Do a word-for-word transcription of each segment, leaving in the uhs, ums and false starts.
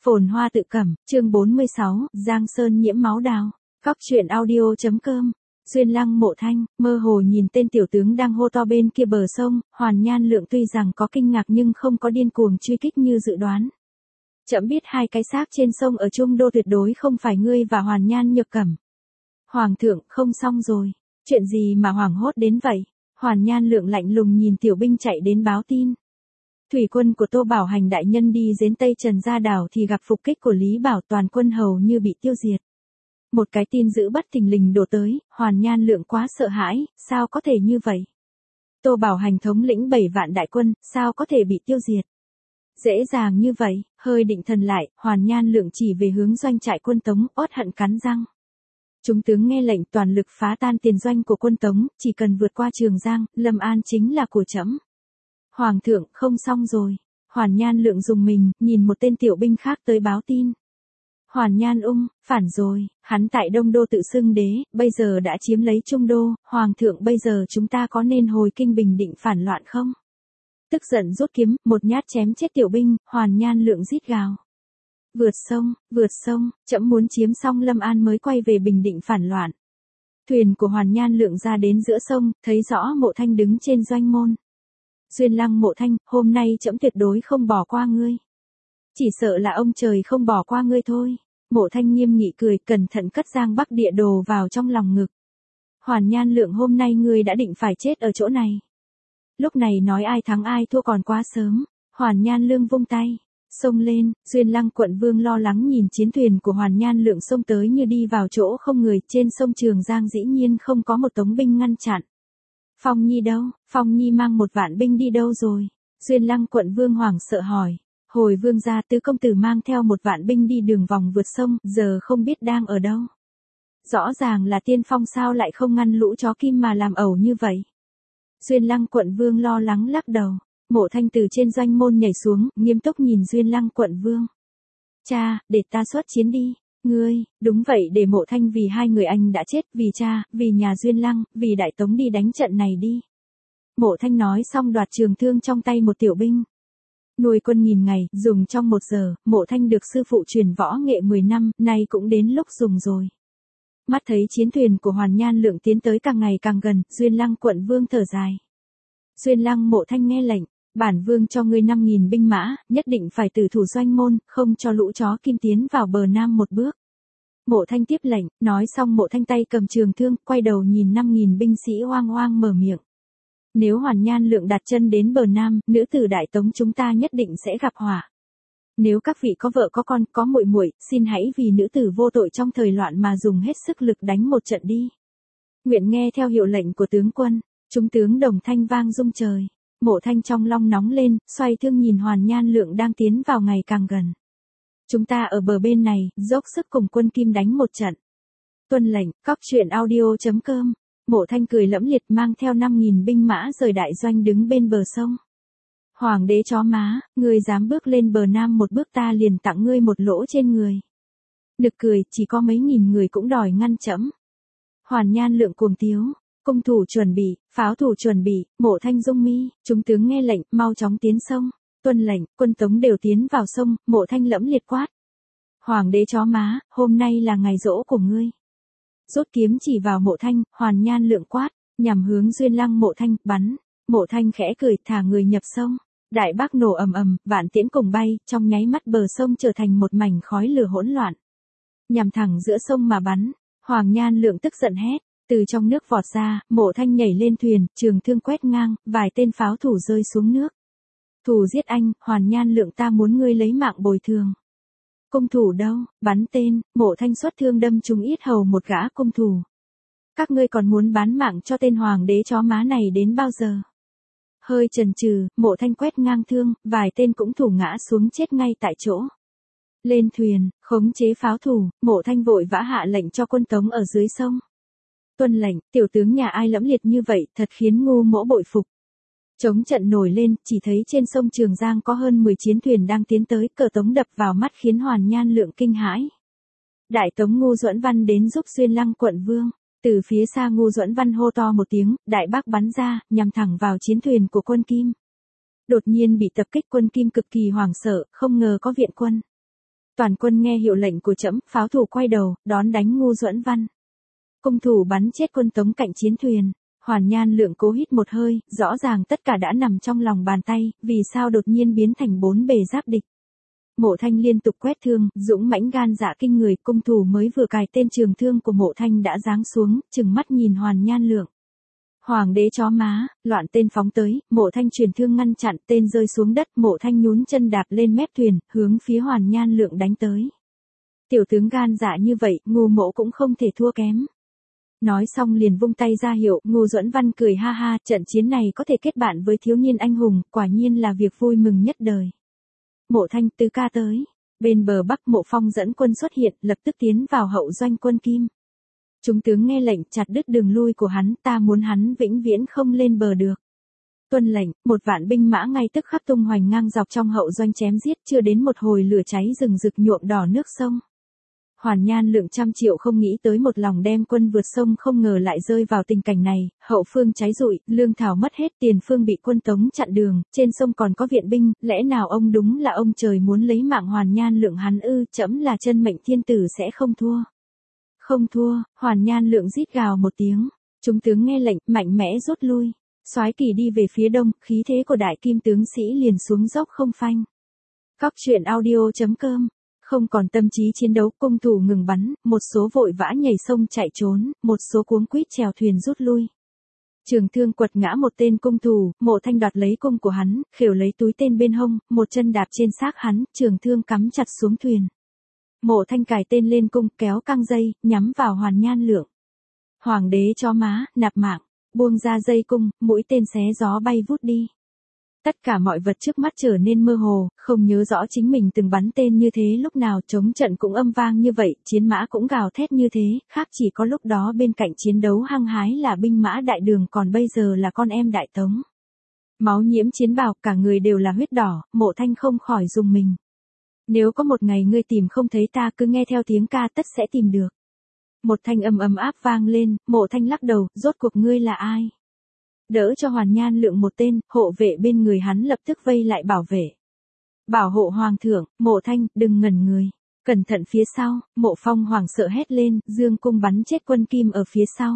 Phồn hoa tự cẩm, chương bốn mươi sáu, Giang Sơn nhiễm máu đào. Cóc truyện audio.com. Xuyên Lăng Mộ Thanh, mơ hồ nhìn tên tiểu tướng đang hô to bên kia bờ sông, Hoàn Nhan Lượng tuy rằng có kinh ngạc nhưng không có điên cuồng truy kích như dự đoán. Trẫm biết hai cái xác trên sông ở Trung Đô tuyệt đối không phải ngươi và Hoàn Nhan Nhược Cẩm. Hoàng thượng, không xong rồi. Chuyện gì mà hoảng hốt đến vậy? Hoàn Nhan Lượng lạnh lùng nhìn tiểu binh chạy đến báo tin. Thủy quân của Tô Bảo Hành đại nhân đi đến Tây Trần Gia Đảo thì gặp phục kích của Lý Bảo, toàn quân hầu như bị tiêu diệt. Một cái tin dữ bất thình lình đổ tới, Hoàn Nhan Lượng quá sợ hãi, sao có thể như vậy? Tô Bảo Hành thống lĩnh bảy vạn đại quân, sao có thể bị tiêu diệt? Dễ dàng như vậy, hơi định thần lại, Hoàn Nhan Lượng chỉ về hướng doanh trại quân Tống, oát hận cắn răng. Chúng tướng nghe lệnh toàn lực phá tan tiền doanh của quân Tống, chỉ cần vượt qua Trường Giang, Lâm An chính là của trẫm. Hoàng thượng, không xong rồi. Hoàn Nhan Lượng dùng mình, nhìn một tên tiểu binh khác tới báo tin. Hoàn Nhan Ung, phản rồi, hắn tại Đông Đô tự xưng đế, bây giờ đã chiếm lấy Trung Đô, Hoàng thượng bây giờ chúng ta có nên hồi kinh bình định phản loạn không? Tức giận rút kiếm, một nhát chém chết tiểu binh, Hoàn Nhan Lượng rít gào. Vượt sông, vượt sông, trẫm muốn chiếm xong Lâm An mới quay về bình định phản loạn. Thuyền của Hoàn Nhan Lượng ra đến giữa sông, thấy rõ Mộ Thanh đứng trên doanh môn. Xuyên Lăng Mộ Thanh, hôm nay trẫm tuyệt đối không bỏ qua ngươi. Chỉ sợ là ông trời không bỏ qua ngươi thôi. Mộ Thanh nghiêm nghị cười, cẩn thận cất Giang Bắc địa đồ vào trong lòng ngực. Hoàn Nhan Lượng, hôm nay ngươi đã định phải chết ở chỗ này. Lúc này nói ai thắng ai thua còn quá sớm. Hoàn Nhan Lương vung tay, xông lên. Xuyên Lăng quận vương lo lắng nhìn chiến thuyền của Hoàn Nhan Lượng xông tới như đi vào chỗ không người. Trên sông Trường Giang dĩ nhiên không có một tống binh ngăn chặn. Phong Nhi đâu? Phong Nhi mang một vạn binh đi đâu rồi? Xuyên Lăng quận vương hoảng sợ hỏi. Hồi vương gia, tứ công tử mang theo một vạn binh đi đường vòng vượt sông, giờ không biết đang ở đâu. Rõ ràng là Tiên Phong, sao lại không ngăn lũ chó kim mà làm ẩu như vậy? Xuyên Lăng quận vương lo lắng lắc đầu. Mộ Thanh từ trên doanh môn nhảy xuống, nghiêm túc nhìn Xuyên Lăng quận vương. Cha, để ta xuất chiến đi. Ngươi, đúng vậy, để Mộ Thanh vì hai người anh đã chết, vì cha, vì nhà Xuyên Lăng, vì Đại Tống đi đánh trận này đi. Mộ Thanh nói xong đoạt trường thương trong tay một tiểu binh. Nuôi quân nghìn ngày, dùng trong một giờ, Mộ Thanh được sư phụ truyền võ nghệ mười năm, nay cũng đến lúc dùng rồi. Mắt thấy chiến thuyền của Hoàn Nhan Lượng tiến tới càng ngày càng gần, Xuyên Lăng quận vương thở dài. Xuyên Lăng Mộ Thanh nghe lệnh, bản vương cho ngươi năm nghìn binh mã, nhất định phải tử thủ doanh môn, không cho lũ chó kim tiến vào bờ nam một bước. Mộ Thanh tiếp lệnh, nói xong Mộ Thanh tay cầm trường thương, quay đầu nhìn năm nghìn binh sĩ oang oang mở miệng. Nếu Hoàn Nhan Lượng đặt chân đến bờ nam, nữ tử Đại Tống chúng ta nhất định sẽ gặp họa. Nếu các vị có vợ có con, có muội muội, xin hãy vì nữ tử vô tội trong thời loạn mà dùng hết sức lực đánh một trận đi. Nguyện nghe theo hiệu lệnh của tướng quân. Chúng tướng đồng thanh vang rung trời. Mộ Thanh trong long nóng lên, xoay thương nhìn Hoàn Nhan Lượng đang tiến vào ngày càng gần. Chúng ta ở bờ bên này, dốc sức cùng quân Kim đánh một trận. Tuân lệnh, cóc truyện audio.com. Mộ Thanh cười lẫm liệt mang theo năm nghìn binh mã rời đại doanh đứng bên bờ sông. Hoàng đế chó má, ngươi dám bước lên bờ nam một bước ta liền tặng ngươi một lỗ trên người. Nực cười, chỉ có mấy nghìn người cũng đòi ngăn trẫm. Hoàn Nhan Lượng cuồng tiếu. Cung thủ chuẩn bị, pháo thủ chuẩn bị, Mộ Thanh dung mi, chúng tướng nghe lệnh, mau chóng tiến sông. Tuân lệnh, quân Tống đều tiến vào sông, Mộ Thanh lẫm liệt quát. Hoàng đế chó má, hôm nay là ngày giỗ của ngươi. Rút kiếm chỉ vào Mộ Thanh, Hoàn Nhan Lượng quát, nhằm hướng Xuyên Lăng Mộ Thanh, bắn. Mộ Thanh khẽ cười, thả người nhập sông. Đại bác nổ ầm ầm, vạn tiễn cùng bay, trong nháy mắt bờ sông trở thành một mảnh khói lửa hỗn loạn. Nhằm thẳng giữa sông mà bắn. Hoàng Nhan Lượng tức giận hét. Từ trong nước vọt ra, Mộ Thanh nhảy lên thuyền, trường thương quét ngang, vài tên pháo thủ rơi xuống nước. Thủ giết anh, Hoàn Nhan Lượng, ta muốn ngươi lấy mạng bồi thường. Cung thủ đâu? Bắn tên. Mộ Thanh xuất thương đâm trúng yết hầu một gã cung thủ. Các ngươi còn muốn bán mạng cho tên hoàng đế chó má này đến bao giờ? Hơi chần chừ, Mộ Thanh quét ngang thương, vài tên cũng thủ ngã xuống chết ngay tại chỗ. Lên thuyền, khống chế pháo thủ, Mộ Thanh vội vã hạ lệnh cho quân Tống ở dưới sông. Tuân lệnh, tiểu tướng nhà ai lẫm liệt như vậy, thật khiến ngu mỗ bội phục. Chống trận nổi lên, chỉ thấy trên sông Trường Giang có hơn mười chiến thuyền đang tiến tới, cờ Tống đập vào mắt khiến Hoàn Nhan Lượng kinh hãi. Đại Tống Ngu Duẫn Văn đến giúp Xuyên Lăng quận vương. Từ phía xa Ngu Duẫn Văn hô to một tiếng, đại bác bắn ra, nhằm thẳng vào chiến thuyền của quân Kim. Đột nhiên bị tập kích, quân Kim cực kỳ hoảng sợ, không ngờ có viện quân. Toàn quân nghe hiệu lệnh của trẫm, pháo thủ quay đầu, đón đánh Ngu Duẫn Văn. Cung thủ bắn chết quân Tống cạnh chiến thuyền. Hoàn Nhan Lượng cố hít một hơi, rõ ràng tất cả đã nằm trong lòng bàn tay, vì sao đột nhiên biến thành bốn bề giáp địch. Mộ Thanh liên tục quét thương, dũng mãnh gan dạ kinh người, cung thủ mới vừa cài tên trường thương của Mộ Thanh đã giáng xuống, trừng mắt nhìn Hoàn Nhan Lượng. Hoàng đế chó má, loạn tên phóng tới, Mộ Thanh truyền thương ngăn chặn, tên rơi xuống đất, Mộ Thanh nhún chân đạp lên mép thuyền, hướng phía Hoàn Nhan Lượng đánh tới. Tiểu tướng gan dạ như vậy, Ngu Mỗ cũng không thể thua kém. Nói xong liền vung tay ra hiệu, Ngu Duẫn Văn cười ha ha, trận chiến này có thể kết bạn với thiếu niên anh hùng, quả nhiên là việc vui mừng nhất đời. Mộ Thanh, tứ ca tới. Bên bờ Bắc Mộ Phong dẫn quân xuất hiện, lập tức tiến vào hậu doanh quân Kim. Chúng tướng nghe lệnh chặt đứt đường lui của hắn, ta muốn hắn vĩnh viễn không lên bờ được. Tuân lệnh, một vạn binh mã ngay tức khắc tung hoành ngang dọc trong hậu doanh chém giết, chưa đến một hồi lửa cháy rừng rực nhuộm đỏ nước sông. Hoàn Nhan Lượng trăm triệu không nghĩ tới một lòng đem quân vượt sông, không ngờ lại rơi vào tình cảnh này, hậu phương cháy rụi, lương thảo mất hết, tiền phương bị quân Tống chặn đường, trên sông còn có viện binh, lẽ nào ông đúng là ông trời muốn lấy mạng Hoàn Nhan Lượng hắn ư? Trẫm là chân mệnh thiên tử sẽ không thua. Không thua. Hoàn Nhan Lượng rít gào một tiếng, chúng tướng nghe lệnh, mạnh mẽ rút lui. Soái kỳ đi về phía đông, khí thế của đại kim tướng sĩ liền xuống dốc không phanh. Cóc truyện audio chấm com. Không còn tâm trí chiến đấu, cung thủ ngừng bắn, một số vội vã nhảy sông chạy trốn, một số cuống quýt chèo thuyền rút lui. Trường thương quật ngã một tên cung thủ, Mộ Thanh đoạt lấy cung của hắn, khều lấy túi tên bên hông, một chân đạp trên xác hắn, trường thương cắm chặt xuống thuyền. Mộ Thanh cài tên lên cung, kéo căng dây, nhắm vào Hoàn Nhan Lượng. Hoàng đế cho má, nạp mạng, buông ra dây cung, mũi tên xé gió bay vút đi. Tất cả mọi vật trước mắt trở nên mơ hồ, không nhớ rõ chính mình từng bắn tên như thế lúc nào, chống trận cũng âm vang như vậy, chiến mã cũng gào thét như thế, khác chỉ có lúc đó bên cạnh chiến đấu hăng hái là binh mã đại đường, còn bây giờ là con em đại Tống. Máu nhiễm chiến bào, cả người đều là huyết đỏ, Mộ Thanh không khỏi rùng mình. Nếu có một ngày ngươi tìm không thấy ta, cứ nghe theo tiếng ca tất sẽ tìm được. Một thanh âm ấm áp vang lên, Mộ Thanh lắc đầu, rốt cuộc ngươi là ai? Đỡ cho Hoàn Nhan Lượng một tên, hộ vệ bên người hắn lập tức vây lại bảo vệ. Bảo hộ hoàng thượng, Mộ Thanh, đừng ngẩn người. Cẩn thận phía sau, Mộ Phong hoảng sợ hét lên, dương cung bắn chết quân Kim ở phía sau.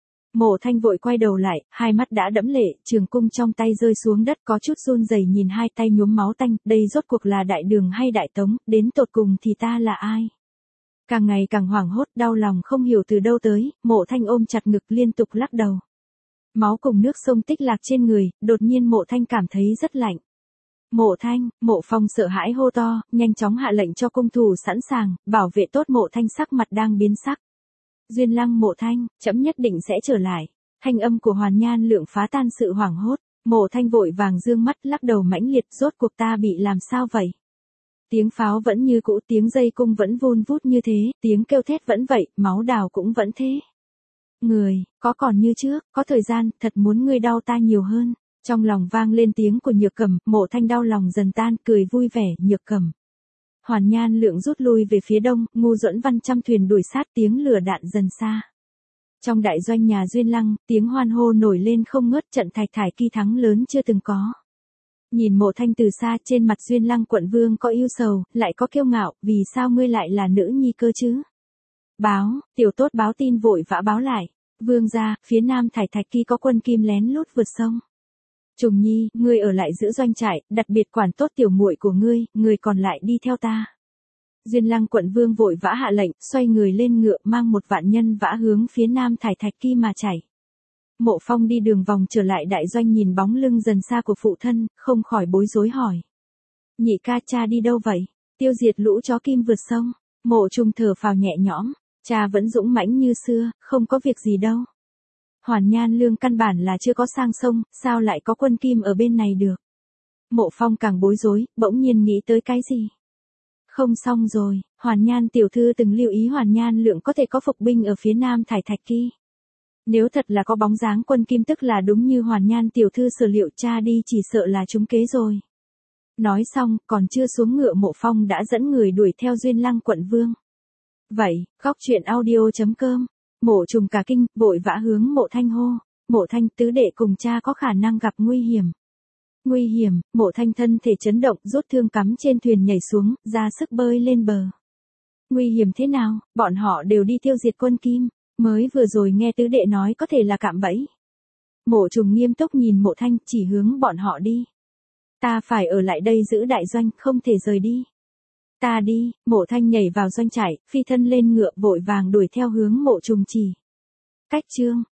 Mộ Thanh vội quay đầu lại, hai mắt đã đẫm lệ, trường cung trong tay rơi xuống đất, có chút run rẩy nhìn hai tay nhuốm máu tanh, đây rốt cuộc là đại đường hay đại Tống, đến tột cùng thì ta là ai? Càng ngày càng hoảng hốt, đau lòng không hiểu từ đâu tới, Mộ Thanh ôm chặt ngực liên tục lắc đầu. Máu cùng nước sông tích lạc trên người, đột nhiên Mộ Thanh cảm thấy rất lạnh. Mộ Thanh, Mộ Phong sợ hãi hô to, nhanh chóng hạ lệnh cho cung thủ sẵn sàng, bảo vệ tốt Mộ Thanh, sắc mặt đang biến sắc. Duyên Lăng, Mộ Thanh, trẫm nhất định sẽ trở lại. Thanh âm của Hoàn Nhan Lượng phá tan sự hoảng hốt, Mộ Thanh vội vàng dương mắt lắc đầu mãnh liệt, rốt cuộc ta bị làm sao vậy? Tiếng pháo vẫn như cũ, tiếng dây cung vẫn vun vút như thế, tiếng kêu thét vẫn vậy, máu đào cũng vẫn thế. Người, có còn như trước, có thời gian, thật muốn ngươi đau ta nhiều hơn. Trong lòng vang lên tiếng của Nhược Cẩm, Mộ Thanh đau lòng dần tan, cười vui vẻ, Nhược Cẩm. Hoàn Nhan Lượng rút lui về phía đông, Ngu Duẫn Văn trăm thuyền đuổi sát, tiếng lửa đạn dần xa. Trong đại doanh nhà Duyên Lăng, tiếng hoan hô nổi lên không ngớt, trận Thạch Thải Kỳ thắng lớn chưa từng có. Nhìn Mộ Thanh từ xa, trên mặt Duyên Lăng quận vương có yêu sầu, lại có kiêu ngạo, vì sao ngươi lại là nữ nhi cơ chứ? Báo, tiểu tốt báo tin vội vã báo lại. Vương gia, phía nam Thải Thạch Kỳ có quân Kim lén lút vượt sông. Trùng Nhi, ngươi ở lại giữ doanh trại, đặc biệt quản tốt tiểu muội của ngươi, người còn lại đi theo ta. Duyên Lăng quận vương vội vã hạ lệnh, xoay người lên ngựa, mang một vạn nhân vã hướng phía nam Thải Thạch Kỳ mà chảy. Mộ Phong đi đường vòng trở lại đại doanh, nhìn bóng lưng dần xa của phụ thân, không khỏi bối rối hỏi. Nhị ca, cha đi đâu vậy? Tiêu diệt lũ chó Kim vượt sông. Mộ Trung thở phào nhẹ nhõm, cha vẫn dũng mãnh như xưa, không có việc gì đâu. Hoàn Nhan Lương căn bản là chưa có sang sông, sao lại có quân Kim ở bên này được? Mộ Phong càng bối rối, bỗng nhiên nghĩ tới cái gì? Không xong rồi, Hoàn Nhan tiểu thư từng lưu ý Hoàn Nhan Lượng có thể có phục binh ở phía nam Thải Thạch Kỳ. Nếu thật là có bóng dáng quân Kim tức là đúng như Hoàn Nhan tiểu thư sở liệu, cha đi chỉ sợ là trúng kế rồi. Nói xong, còn chưa xuống ngựa, Mộ Phong đã dẫn người đuổi theo Duyên Lăng quận vương. Vậy, Cóc truyện audio chấm com. Mộ Trùng cả kinh, vội vã hướng Mộ Thanh hô. Mộ Thanh, tứ đệ cùng cha có khả năng gặp nguy hiểm. Nguy hiểm, Mộ Thanh thân thể chấn động, rút thương cắm trên thuyền nhảy xuống, ra sức bơi lên bờ. Nguy hiểm thế nào, bọn họ đều đi tiêu diệt quân Kim, mới vừa rồi nghe tứ đệ nói có thể là cạm bẫy. Mộ Trùng nghiêm túc nhìn Mộ Thanh, chỉ hướng bọn họ đi. Ta phải ở lại đây giữ đại doanh, không thể rời đi. Ta đi, Mộ Thanh nhảy vào doanh trại, phi thân lên ngựa vội vàng đuổi theo hướng Mộ Trùng chỉ. Cách chương